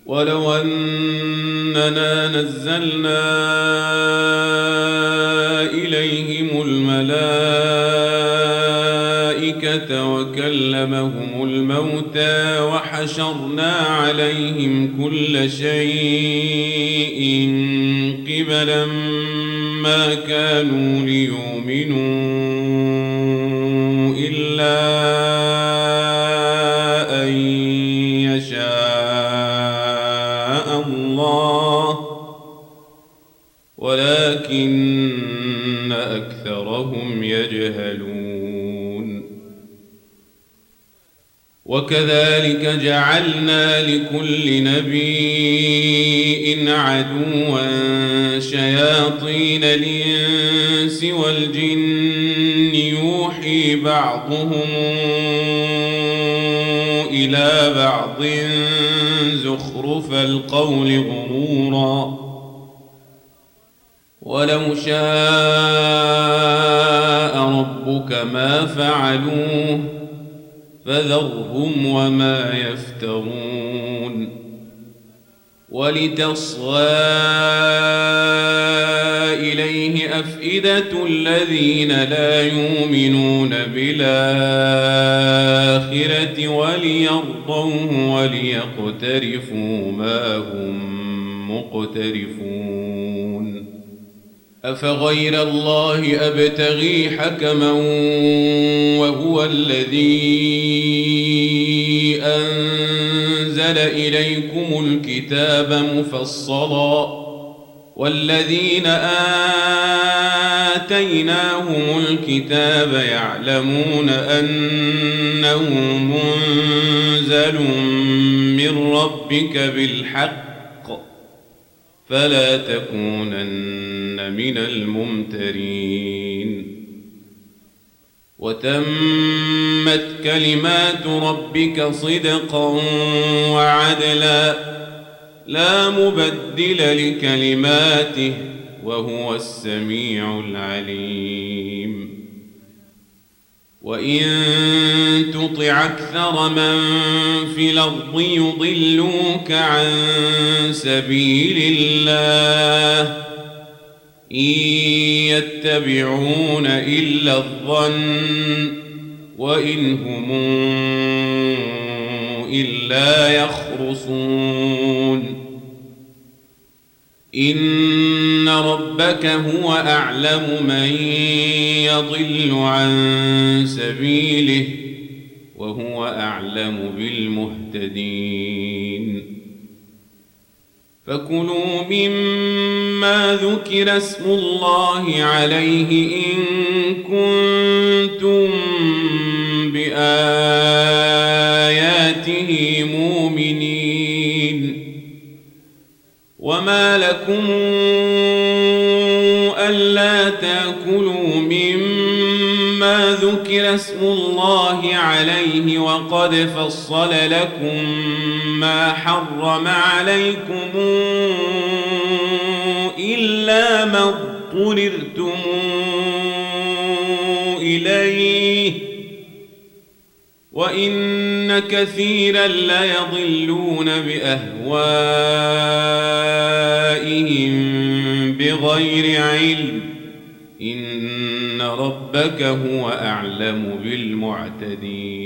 ولو أننا نزلنا إليهم الملائكة وكلمهم الموتى وحشرنا عليهم كل شيء قبلا ما كانوا ليؤمنوا إلا أن يشاء الله ولكن أكثرهم يجهلون. وكذلك جعلنا لكل نبي عدوا شياطين الإنس والجن يوحي بعضهم إلى بعض زخرف القول غرورا ولو شاء ربك ما فعلوه فذرهم وما يفترون. ولتصغى إليه أفئدة الذين لا يؤمنون بالآخرة وليرضوه وليقترفوا ما هم مقترفون. أفغير الله أبتغي حكما وهو الذي أنزل إليكم الكتاب مفصلا والذين آتيناهم الكتاب يعلمون أنه منزل من ربك بالحق فلا تكونن من الممترين. وتمت كلمات ربك صدقا وعدلا لا مبدل لكلماته وهو السميع العليم. وإن تطع أكثر من في الأرض يضلوك عن سبيل الله إن يتبعون إلا الظن وإن هم إلا يخرصون. إن ربك هو أعلم من يضل عن سبيله وهو أعلم بالمهتدين. فكلوا مما ذكر اسم الله عليه إن كنتم بآياته مؤمنين. وما لكم ألا تأكلوا مما ذكر اسم الله عليه وقد فصل لكم ما حرم عليكم إلا ما اضطررتم إليه وإن كثيرا ليضلون بأهوائهم بغير علم إن ربك هو أعلم بالمعتدين.